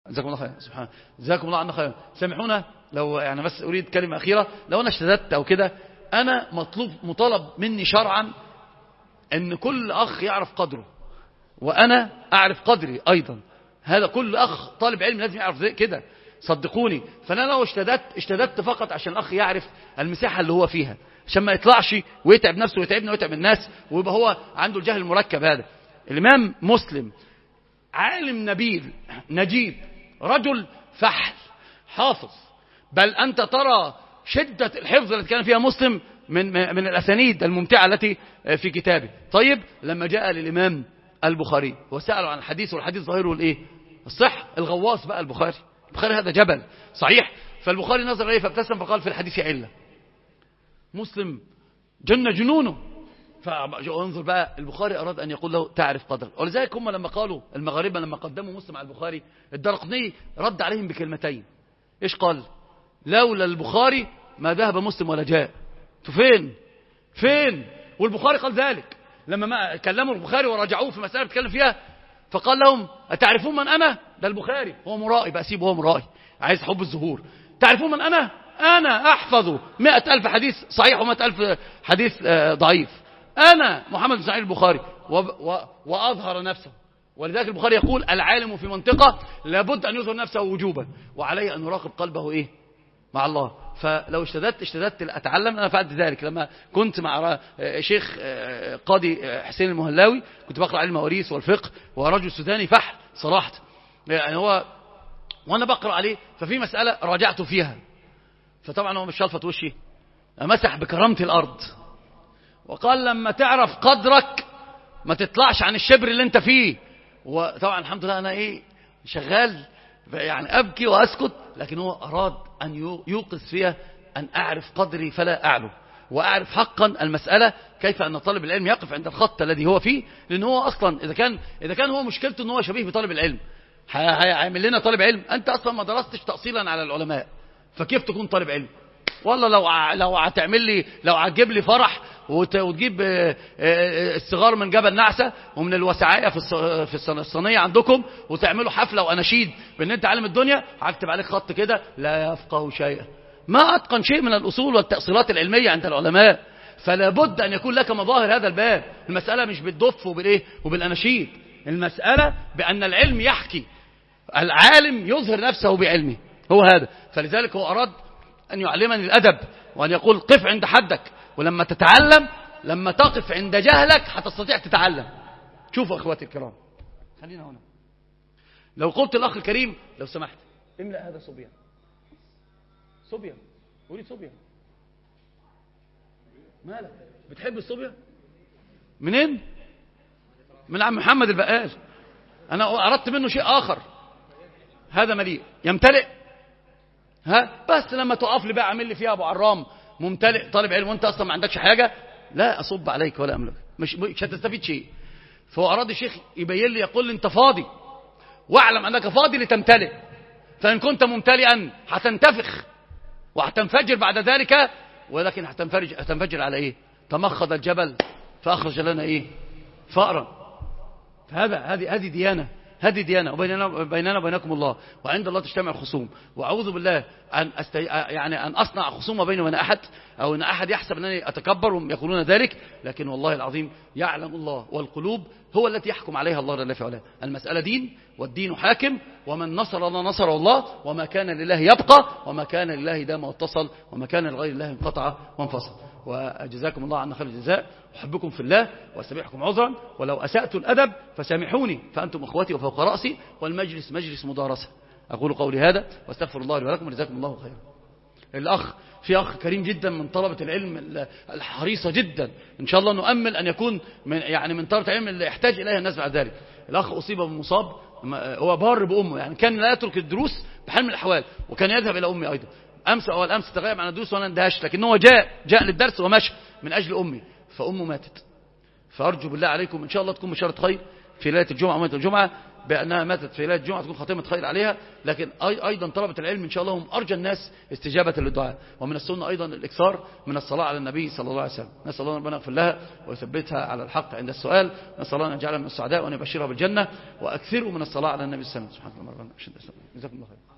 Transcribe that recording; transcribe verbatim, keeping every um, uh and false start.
جزاكم الله خير. سبحان جزاكم الله عنا خير. سامحونا لو يعني بس أريد كلمة أخيرة. لو أنا اشتددت أو كده، أنا مطلوب مطالب مني شرعا أن كل أخ يعرف قدره، وأنا أعرف قدري أيضا. هذا كل أخ طالب علم لازم يعرف زي كده، صدقوني. فأنا لو اشتددت اشتددت فقط عشان الأخ يعرف المساحة اللي هو فيها، عشان ما يطلعش ويتعب نفسه ويتعبنا ويتعب الناس، ويبقى هو عنده الجهل المركب. هذا الإمام مسلم عالم نبيل نجيب، رجل فحل حافظ، بل أنت ترى شدة الحفظ التي كان فيها مسلم من من الأسانيد الممتعة التي في كتابه. طيب لما جاء للإمام البخاري وسألوا عن الحديث، والحديث ظاهره الإيه؟ الصح. الغواص بقى البخاري، البخاري هذا جبل صحيح. فالبخاري نظر إليه فابتسم فقال في الحديث علة. مسلم جن جنونه. فانظر بقى، البخاري أراد أن يقول له تعرف قدر. ولذلك هم لما قالوا المغاربة لما قدموا مسلم على البخاري، الدرقطني رد عليهم بكلمتين. إيش قال؟ لولا البخاري ما ذهب مسلم ولا جاء. فين فين والبخاري قال ذلك لما ما كلموا البخاري وراجعوه في مسألة بتكلم فيها، فقال لهم أتعرفون من أنا؟ ده البخاري هو مرائي بقى، سيبه هو مرائي عايز حب الظهور. تعرفون من أنا؟ أنا أحفظ مئة ألف حديث صحيح ومئة ألف حديث ضعيف. أنا محمد بن إسماعيل البخاري، وأظهر نفسه. ولذلك البخاري يقول العالم في منطقة لابد أن يظهر نفسه وجوبا، وعليه أن يراقب قلبه إيه؟ مع الله. فلو اشتددت اشتددت أتعلم. أنا فعلت ذلك لما كنت مع شيخ قاضي حسين المهلاوي، كنت بقرأ علم المواريث والفقه، ورجل سوداني فحل صراحة يعني هو، وأنا بقرأ عليه ففي مسألة راجعته فيها، فطبعا هو مش شلفت وشي، مسح بكرامة الأرض وقال لما تعرف قدرك ما تطلعش عن الشبر اللي انت فيه. وطبعا الحمد لله أنا إيه شغال يعني أبكي وأسكت، لكن هو أراد أن يوقظ فيها أن أعرف قدري فلا أعلو، وأعرف حقا المسألة كيف أن طالب العلم يقف عند الخط الذي هو فيه. لأن هو أصلا إذا كان إذا كان هو مشكلته أنه هو شبيه بطالب العلم، هيعمل لنا طالب علم. أنت أصلا ما درستش تأصيلا على العلماء، فكيف تكون طالب علم؟ والله لو لو هتعمل لي لو هتجيب لي فرح وتجيب الصغار من جبل نعسة ومن الوسعاية في الصينية عندكم وتعملوا حفلة وأناشيد بأن أنت عالم الدنيا، هكتب عليك خط كده لا يفقه شيئا. ما أتقن شيء من الأصول والتأصيلات العلمية عند العلماء. فلا بد أن يكون لك مظاهر هذا الباب. المسألة مش بالدف وبالإيه وبالأناشيد، المسألة بأن العلم يحكي، العالم يظهر نفسه بعلمه، هو هذا. فلذلك هو أراد أن يعلمني الأدب، وأن يقول قف عند حدك، ولما تتعلم لما تقف عند جهلك هتستطيع تتعلم. شوفوا أخواتي الكرام، خلينا هنا. لو قلت الأخ الكريم لو سمحت املأ هذا صبيان صبيان أريد صبيان. مالك بتحب الصبيان؟ منين؟ من عم محمد البقال. أنا أردت منه شيء آخر. هذا مليء يمتلئ، ها بس لما تقف لي بقى عامل لي فيها ابو عرام ممتلئ طالب علم وانت اصلا ما عندكش حاجه، لا اصب عليك ولا املك، مش مش هتستفيد شيء. فهو اراد الشيخ يبين لي يقول لي انت فاضي، واعلم انك فاضي لتمتلئ، فان كنت ممتلئا هتنتفخ وهتنفجر بعد ذلك، ولكن هتنفجر هتنفجر على ايه؟ تمخض الجبل فاخرج لنا ايه؟ فأرا. فهذا هذه هذه ديانه، هذه ديانة، وبيننا بيننا وبينكم الله، وعند الله تجتمع الخصوم. وأعوذ بالله أن أستي... يعني أن أصنع خصومة بيني وبين أحد، أو أن أحد يحسب أنني أتكبر وهم يقولون ذلك، لكن والله العظيم يعلم الله، والقلوب هو التي يحكم عليها الله جل وعلا. المسألة دين، والدين حاكم، ومن نصر الله نصر الله، وما كان لله يبقى، وما كان لله دام واتصل، وما كان لغير الله انقطع وانفصل. وجزاكم الله عنا خير الجزاء، أحبكم في الله وأستبيحكم عذرا، ولو أسأت الأدب فسامحوني، فأنتم أخواتي وفوق رأسي، والمجلس مجلس مدارسة. أقول قولي هذا واستغفر الله لي ولكم، وجزاكم الله خيرا. الأخ في أخ كريم جدا من طلبة العلم الحريصة جدا، إن شاء الله نؤمل أن يكون من يعني من طلبة العلم اللي يحتاج إليها الناس بعد ذلك. الأخ أصيب بمصاب، هو بار بأمه، يعني كان لا يترك الدروس بحال من الأحوال، وكان يذهب إلى أمي أيضا. أمس أول أمس تغيب عن الدروس وأنا اندهشت، لكن هو جاء جاء للدرس ومشى من أجل أمي، فأمه ماتت. فأرجو بالله عليكم إن شاء الله تكون بشارة خير في ليلة الجمعة وميلة الجمعة، بأنها ماتت في ليلة الجمعة تكون خاتمة خير عليها، لكن أيضا طلبة العلم إن شاء الله هم أرجى الناس استجابة للدعاء. ومن السنة أيضا الإكثار من الصلاة على النبي صلى الله عليه وسلم. نسأل الله ربنا يغفر لها ويثبتها على الحق عند السؤال. نسأل الله أن يجعلها من السعداء وأن يبشرها بالجنة. وأكثروا من الصلاة على النبي صلى الله عليه وسلم. سبحان الله. جزاكم الله خير.